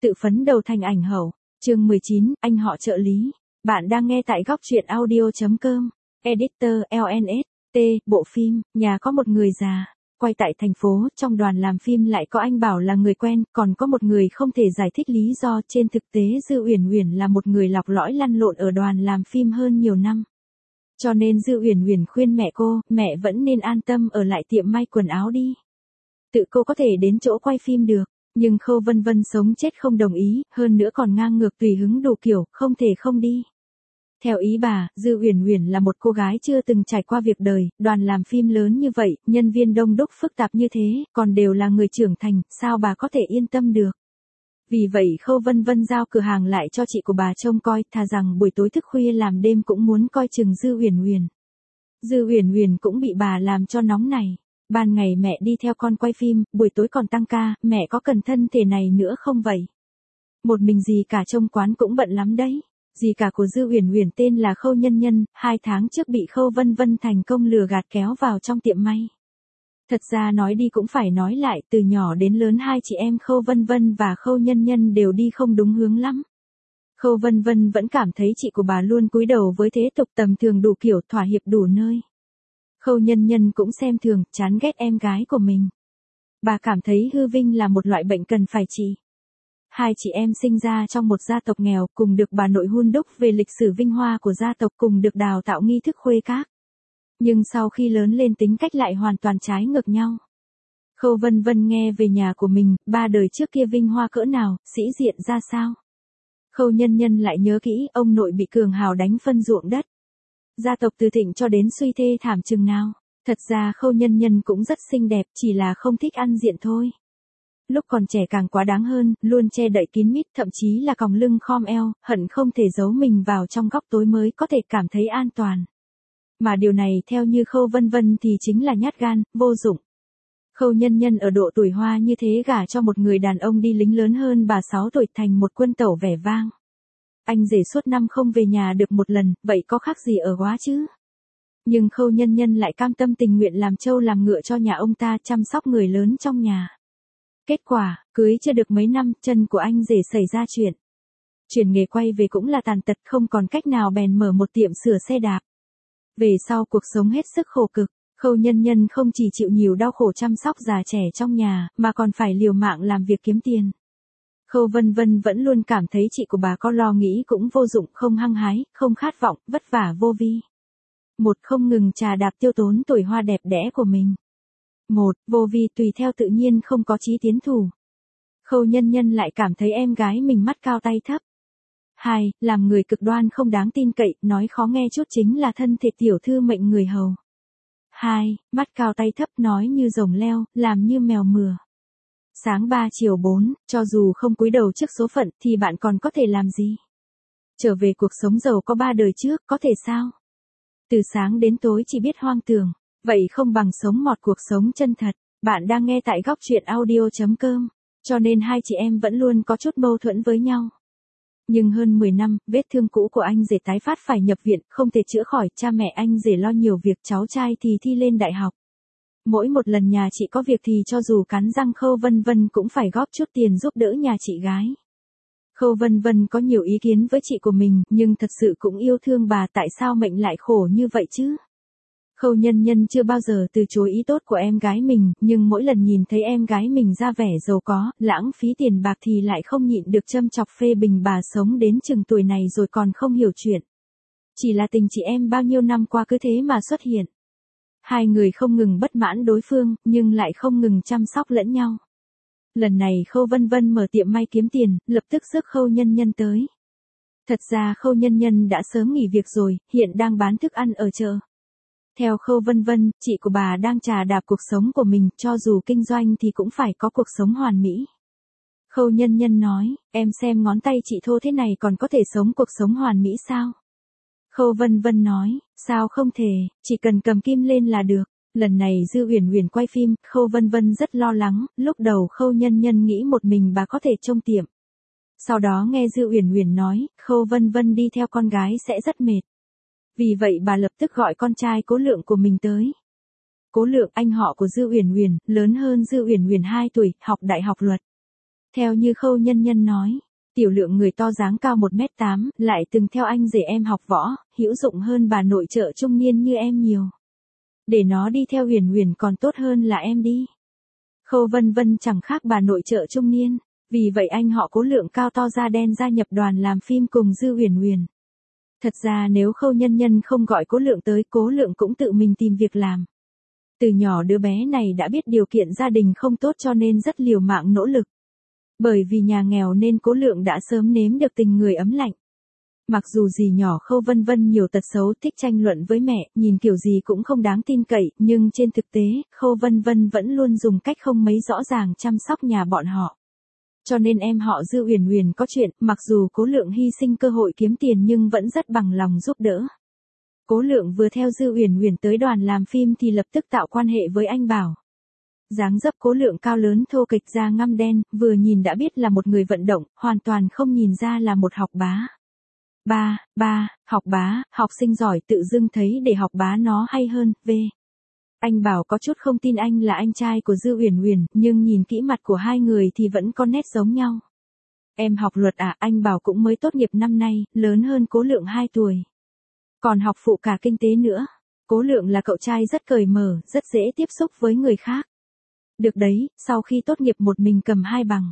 Tự phấn đầu thành ảnh hậu. Chương 19, anh họ trợ lý. Bạn đang nghe tại góc truyện audio.com. Editor LNS. T. Bộ phim, nhà có một người già. Quay tại thành phố, trong đoàn làm phim lại có anh Bảo là người quen, còn có một người không thể giải thích lý do. Trên thực tế Dư Uyển Uyển là một người lọc lõi lăn lộn ở đoàn làm phim hơn nhiều năm. Cho nên Dư Uyển Uyển khuyên mẹ cô, mẹ vẫn nên an tâm ở lại tiệm may quần áo đi. Tự cô có thể đến chỗ quay phim được. Nhưng Khâu Vân Vân sống chết không đồng ý, hơn nữa còn ngang ngược tùy hứng đủ kiểu, không thể không đi. Theo ý bà, Dư Uyển Uyển là một cô gái chưa từng trải qua việc đời, đoàn làm phim lớn như vậy, nhân viên đông đúc phức tạp như thế, còn đều là người trưởng thành, sao bà có thể yên tâm được. Vì vậy Khâu Vân Vân giao cửa hàng lại cho chị của bà trông coi, thà rằng buổi tối thức khuya làm đêm cũng muốn coi chừng Dư Uyển Uyển. Dư Uyển Uyển cũng bị bà làm cho nóng này. Ban ngày mẹ đi theo con quay phim, buổi tối còn tăng ca, mẹ có cần thân thể này nữa không vậy? Một mình dì cả trông quán cũng bận lắm đấy. Dì cả của Dư Uyển Uyển tên là Khâu Nhân Nhân, 2 tháng trước bị Khâu Vân Vân thành công lừa gạt kéo vào trong tiệm may. Thật ra nói đi cũng phải nói lại, từ nhỏ đến lớn hai chị em Khâu Vân Vân và Khâu Nhân Nhân đều đi không đúng hướng lắm. Khâu Vân Vân vẫn cảm thấy chị của bà luôn cúi đầu với thế tục tầm thường đủ kiểu, thỏa hiệp đủ nơi. Khâu Nhân Nhân cũng xem thường, chán ghét em gái của mình. Bà cảm thấy hư vinh là một loại bệnh cần phải trị. Hai chị em sinh ra trong một gia tộc nghèo, cùng được bà nội hun đúc về lịch sử vinh hoa của gia tộc, cùng được đào tạo nghi thức khuê các. Nhưng sau khi lớn lên tính cách lại hoàn toàn trái ngược nhau. Khâu Vân Vân nghe về nhà của mình, 3 đời trước kia vinh hoa cỡ nào, sĩ diện ra sao. Khâu Nhân Nhân lại nhớ kỹ, ông nội bị cường hào đánh phân ruộng đất. Gia tộc từ thịnh cho đến suy thê thảm chừng nào. Thật ra Khâu Nhân Nhân cũng rất xinh đẹp, chỉ là không thích ăn diện thôi. Lúc còn trẻ càng quá đáng hơn, luôn che đậy kín mít, thậm chí là còng lưng khom eo, hận không thể giấu mình vào trong góc tối mới có thể cảm thấy an toàn. Mà điều này theo như Khâu Vân Vân thì chính là nhát gan, vô dụng. Khâu Nhân Nhân ở độ tuổi hoa như thế gả cho một người đàn ông đi lính lớn hơn bà 6 tuổi thành một quân tẩu vẻ vang. Anh rể suốt năm không về nhà được một lần, vậy có khác gì ở quá chứ? Nhưng Khâu Nhân Nhân lại cam tâm tình nguyện làm trâu làm ngựa cho nhà ông ta, chăm sóc người lớn trong nhà. Kết quả, cưới chưa được mấy năm, chân của anh rể xảy ra chuyện. Chuyển nghề quay về cũng là tàn tật, không còn cách nào bèn mở một tiệm sửa xe đạp. Về sau cuộc sống hết sức khổ cực, Khâu Nhân Nhân không chỉ chịu nhiều đau khổ chăm sóc già trẻ trong nhà, mà còn phải liều mạng làm việc kiếm tiền. Khâu Vân Vân vẫn luôn cảm thấy chị của bà có lo nghĩ cũng vô dụng, không hăng hái, không khát vọng, vất vả vô vi. Một, không ngừng trà đạp tiêu tốn tuổi hoa đẹp đẽ của mình. Một, vô vi tùy theo tự nhiên không có chí tiến thủ. Khâu Nhân Nhân lại cảm thấy em gái mình mắt cao tay thấp. 2, làm người cực đoan không đáng tin cậy, nói khó nghe chút chính là thân thể tiểu thư mệnh người hầu. 2, mắt cao tay thấp nói như rồng leo, làm như mèo mửa. Sáng 3 chiều 4, cho dù không cúi đầu trước số phận thì bạn còn có thể làm gì? Trở về cuộc sống giàu có 3 đời trước, có thể sao? Từ sáng đến tối chỉ biết hoang tưởng, vậy không bằng sống một cuộc sống chân thật. Bạn đang nghe tại góc truyện audio.com, cho nên hai chị em vẫn luôn có chút mâu thuẫn với nhau. Nhưng hơn 10 năm, vết thương cũ của anh rể tái phát phải nhập viện, không thể chữa khỏi, cha mẹ anh rể lo nhiều việc, cháu trai thì thi lên đại học. Mỗi một lần nhà chị có việc thì cho dù cắn răng Khâu Vân Vân cũng phải góp chút tiền giúp đỡ nhà chị gái. Khâu Vân Vân có nhiều ý kiến với chị của mình, nhưng thật sự cũng yêu thương bà, tại sao mệnh lại khổ như vậy chứ? Khâu Nhân Nhân chưa bao giờ từ chối ý tốt của em gái mình, nhưng mỗi lần nhìn thấy em gái mình ra vẻ giàu có, lãng phí tiền bạc thì lại không nhịn được châm chọc phê bình bà sống đến chừng tuổi này rồi còn không hiểu chuyện. Chỉ là tình chị em bao nhiêu năm qua cứ thế mà xuất hiện. Hai người không ngừng bất mãn đối phương, nhưng lại không ngừng chăm sóc lẫn nhau. Lần này Khâu Vân Vân mở tiệm may kiếm tiền, lập tức rước Khâu Nhân Nhân tới. Thật ra Khâu Nhân Nhân đã sớm nghỉ việc rồi, hiện đang bán thức ăn ở chợ. Theo Khâu Vân Vân, chị của bà đang trà đạp cuộc sống của mình, cho dù kinh doanh thì cũng phải có cuộc sống hoàn mỹ. Khâu Nhân Nhân nói, em xem ngón tay chị thô thế này còn có thể sống cuộc sống hoàn mỹ sao? Khâu Vân Vân nói, sao không thể, chỉ cần cầm kim lên là được. Lần này Dư Uyển Uyển quay phim, Khâu Vân Vân rất lo lắng, lúc đầu Khâu Nhân Nhân nghĩ một mình bà có thể trông tiệm. Sau đó nghe Dư Uyển Uyển nói, Khâu Vân Vân đi theo con gái sẽ rất mệt. Vì vậy bà lập tức gọi con trai Cố Lượng của mình tới. Cố Lượng, anh họ của Dư Uyển Uyển, lớn hơn Dư Uyển Uyển 2 tuổi, học đại học luật. Theo như Khâu Nhân Nhân nói, Tiểu Lượng người to dáng cao 1m8, lại từng theo anh rể em học võ, hữu dụng hơn bà nội trợ trung niên như em nhiều. Để nó đi theo Huyền Huyền còn tốt hơn là em đi. Khâu Vân Vân chẳng khác bà nội trợ trung niên, vì vậy anh họ Cố Lượng cao to da đen gia nhập đoàn làm phim cùng Dư Huyền Huyền. Thật ra nếu Khâu Nhân Nhân không gọi Cố Lượng tới, Cố Lượng cũng tự mình tìm việc làm. Từ nhỏ đứa bé này đã biết điều kiện gia đình không tốt cho nên rất liều mạng nỗ lực. Bởi vì nhà nghèo nên Cố Lượng đã sớm nếm được tình người ấm lạnh. Mặc dù dì nhỏ Khâu Vân Vân nhiều tật xấu, thích tranh luận với mẹ, nhìn kiểu gì cũng không đáng tin cậy, nhưng trên thực tế, Khâu Vân Vân vẫn luôn dùng cách không mấy rõ ràng chăm sóc nhà bọn họ. Cho nên em họ Dư Huyền Huyền có chuyện, mặc dù Cố Lượng hy sinh cơ hội kiếm tiền nhưng vẫn rất bằng lòng giúp đỡ. Cố Lượng vừa theo Dư Huyền Huyền tới đoàn làm phim thì lập tức tạo quan hệ với anh Bảo. Dáng dấp Cố Lượng cao lớn thô kệch, da ngăm đen, vừa nhìn đã biết là một người vận động, hoàn toàn không nhìn ra là một học bá. Học bá, học sinh giỏi, tự dưng thấy để học bá nó hay hơn, Anh Bảo có chút không tin anh là anh trai của Dư Huyền Huyền, nhưng nhìn kỹ mặt của hai người thì vẫn có nét giống nhau. Em học luật à? Anh Bảo cũng mới tốt nghiệp năm nay, lớn hơn Cố Lượng 2 tuổi. Còn học phụ cả kinh tế nữa. Cố Lượng là cậu trai rất cởi mở, rất dễ tiếp xúc với người khác. Được đấy, sau khi tốt nghiệp một mình cầm 2 bằng.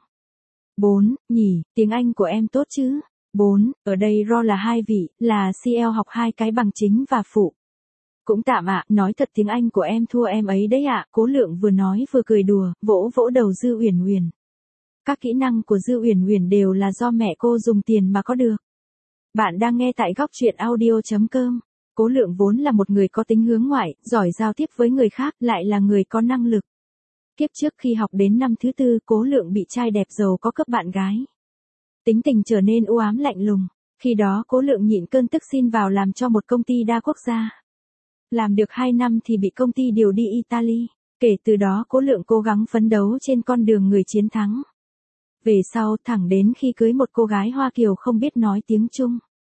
4, nhỉ, tiếng Anh của em tốt chứ? 4, ở đây RO là 2 vị, là CL học 2 cái bằng chính và phụ. Cũng tạm ạ, nói thật tiếng Anh của em thua em ấy đấy ạ. Cố Lượng vừa nói vừa cười đùa, vỗ vỗ đầu Dư Huyền Huyền. Các kỹ năng của Dư Huyền Huyền đều là do mẹ cô dùng tiền mà có được. Bạn đang nghe tại góc truyện audio.com. Cố Lượng vốn là một người có tính hướng ngoại, giỏi giao tiếp với người khác, lại là người có năng lực. Kiếp trước khi học đến năm thứ 4, Cố Lượng bị trai đẹp giàu có cướp bạn gái. Tính tình trở nên u ám lạnh lùng. Khi đó Cố Lượng nhịn cơn tức xin vào làm cho một công ty đa quốc gia. Làm được 2 năm thì bị công ty điều đi Italy. Kể từ đó Cố Lượng cố gắng phấn đấu trên con đường người chiến thắng. Về sau thẳng đến khi cưới một cô gái Hoa Kiều không biết nói tiếng Trung.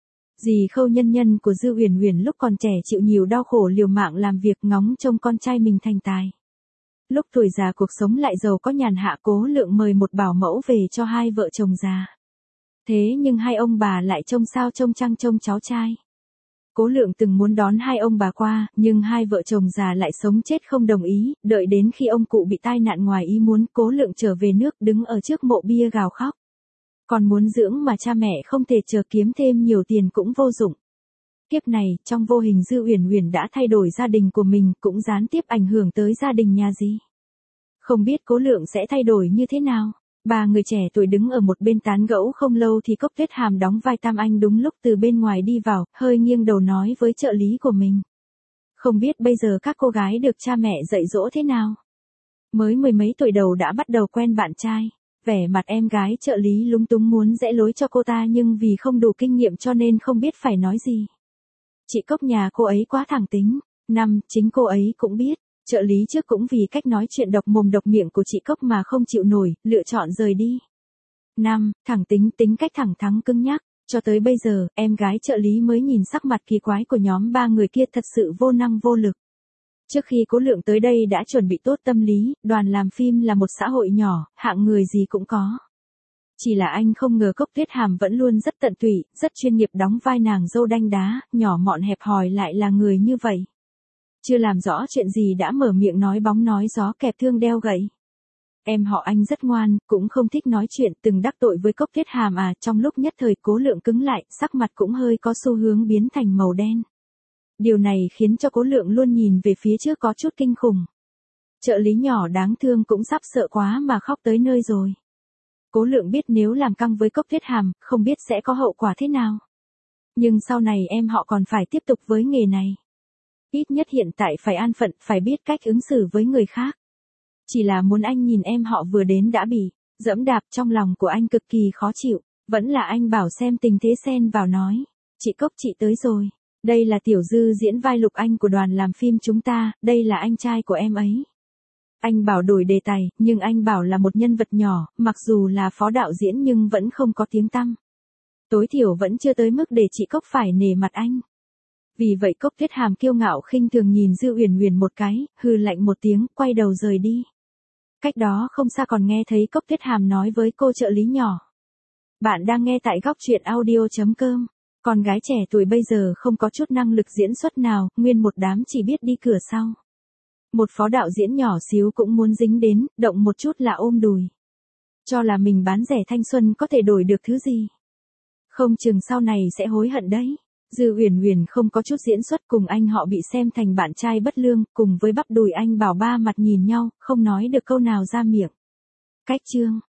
Dì Khâu Nhân Nhân của Dư Huyền Huyền lúc còn trẻ chịu nhiều đau khổ liều mạng làm việc ngóng trông con trai mình thành tài. Lúc tuổi già cuộc sống lại giàu có nhàn hạ, Cố Lượng mời một bảo mẫu về cho hai vợ chồng già. Thế nhưng hai ông bà lại trông sao trông trăng trông cháu trai. Cố Lượng từng muốn đón hai ông bà qua, nhưng hai vợ chồng già lại sống chết không đồng ý, đợi đến khi ông cụ bị tai nạn ngoài ý muốn, Cố Lượng trở về nước đứng ở trước mộ bia gào khóc. Còn muốn dưỡng mà cha mẹ không thể chờ, kiếm thêm nhiều tiền cũng vô dụng. Kiếp này, trong vô hình Dư Huyền Huyền đã thay đổi gia đình của mình, cũng gián tiếp ảnh hưởng tới gia đình nhà dì. Không biết Cố Lượng sẽ thay đổi như thế nào. Ba người trẻ tuổi đứng ở một bên tán gẫu không lâu thì Cốc Tuyết Hàm đóng vai Tam Anh đúng lúc từ bên ngoài đi vào, hơi nghiêng đầu nói với trợ lý của mình. Không biết bây giờ các cô gái được cha mẹ dạy dỗ thế nào? Mới mười mấy tuổi đầu đã bắt đầu quen bạn trai. Vẻ mặt em gái trợ lý lúng túng muốn rẽ lối cho cô ta nhưng vì không đủ kinh nghiệm cho nên không biết phải nói gì. Chị Cốc nhà cô ấy quá thẳng tính. Chính cô ấy cũng biết. Trợ lý trước cũng vì cách nói chuyện độc mồm độc miệng của chị Cốc mà không chịu nổi, lựa chọn rời đi. Thẳng tính, tính cách thẳng thắn cứng nhắc. Cho tới bây giờ, em gái trợ lý mới nhìn sắc mặt kỳ quái của nhóm ba người kia thật sự vô năng vô lực. Trước khi Cố Lượng tới đây đã chuẩn bị tốt tâm lý, đoàn làm phim là một xã hội nhỏ, hạng người gì cũng có. Chỉ là anh không ngờ Cốc Tuyết Hàm vẫn luôn rất tận tụy, rất chuyên nghiệp đóng vai nàng dâu đanh đá, nhỏ mọn hẹp hòi lại là người như vậy. Chưa làm rõ chuyện gì đã mở miệng nói bóng nói gió, kẹp thương đeo gậy. Em họ anh rất ngoan, cũng không thích nói chuyện, từng đắc tội với Cốc Tuyết Hàm à. Trong lúc nhất thời Cố Lượng cứng lại, sắc mặt cũng hơi có xu hướng biến thành màu đen. Điều này khiến cho Cố Lượng luôn nhìn về phía trước có chút kinh khủng. Trợ lý nhỏ đáng thương cũng sắp sợ quá mà khóc tới nơi rồi. Cố Lượng biết nếu làm căng với Cốc Tuyết Hàm, không biết sẽ có hậu quả thế nào. Nhưng sau này em họ còn phải tiếp tục với nghề này. Ít nhất hiện tại phải an phận, phải biết cách ứng xử với người khác. Chỉ là muốn anh nhìn em họ vừa đến đã bị dẫm đạp, trong lòng của anh cực kỳ khó chịu. Vẫn là anh Bảo xem tình thế xen vào nói. Chị Cốc, chị tới rồi. Đây là Tiểu Dư diễn vai Lục Anh của đoàn làm phim chúng ta, đây là anh trai của em ấy. Anh Bảo đổi đề tài, nhưng anh Bảo là một nhân vật nhỏ, mặc dù là phó đạo diễn nhưng vẫn không có tiếng tăm. Tối thiểu vẫn chưa tới mức để chị Cốc phải nể mặt anh. Vì vậy Cốc Tuyết Hàm kiêu ngạo khinh thường nhìn Dư Huyền Huyền một cái, hừ lạnh một tiếng, quay đầu rời đi. Cách đó không xa còn nghe thấy Cốc Tuyết Hàm nói với cô trợ lý nhỏ. Bạn đang nghe tại góc truyện audio.com. Con gái trẻ tuổi bây giờ không có chút năng lực diễn xuất nào, nguyên một đám chỉ biết đi cửa sau. Một phó đạo diễn nhỏ xíu cũng muốn dính đến, động một chút là ôm đùi. Cho là mình bán rẻ thanh xuân có thể đổi được thứ gì. Không chừng sau này sẽ hối hận đấy. Dư Uyển Uyển không có chút diễn xuất, cùng anh họ bị xem thành bạn trai bất lương, cùng với bắp đùi anh Bảo ba mặt nhìn nhau, không nói được câu nào ra miệng. Cách chương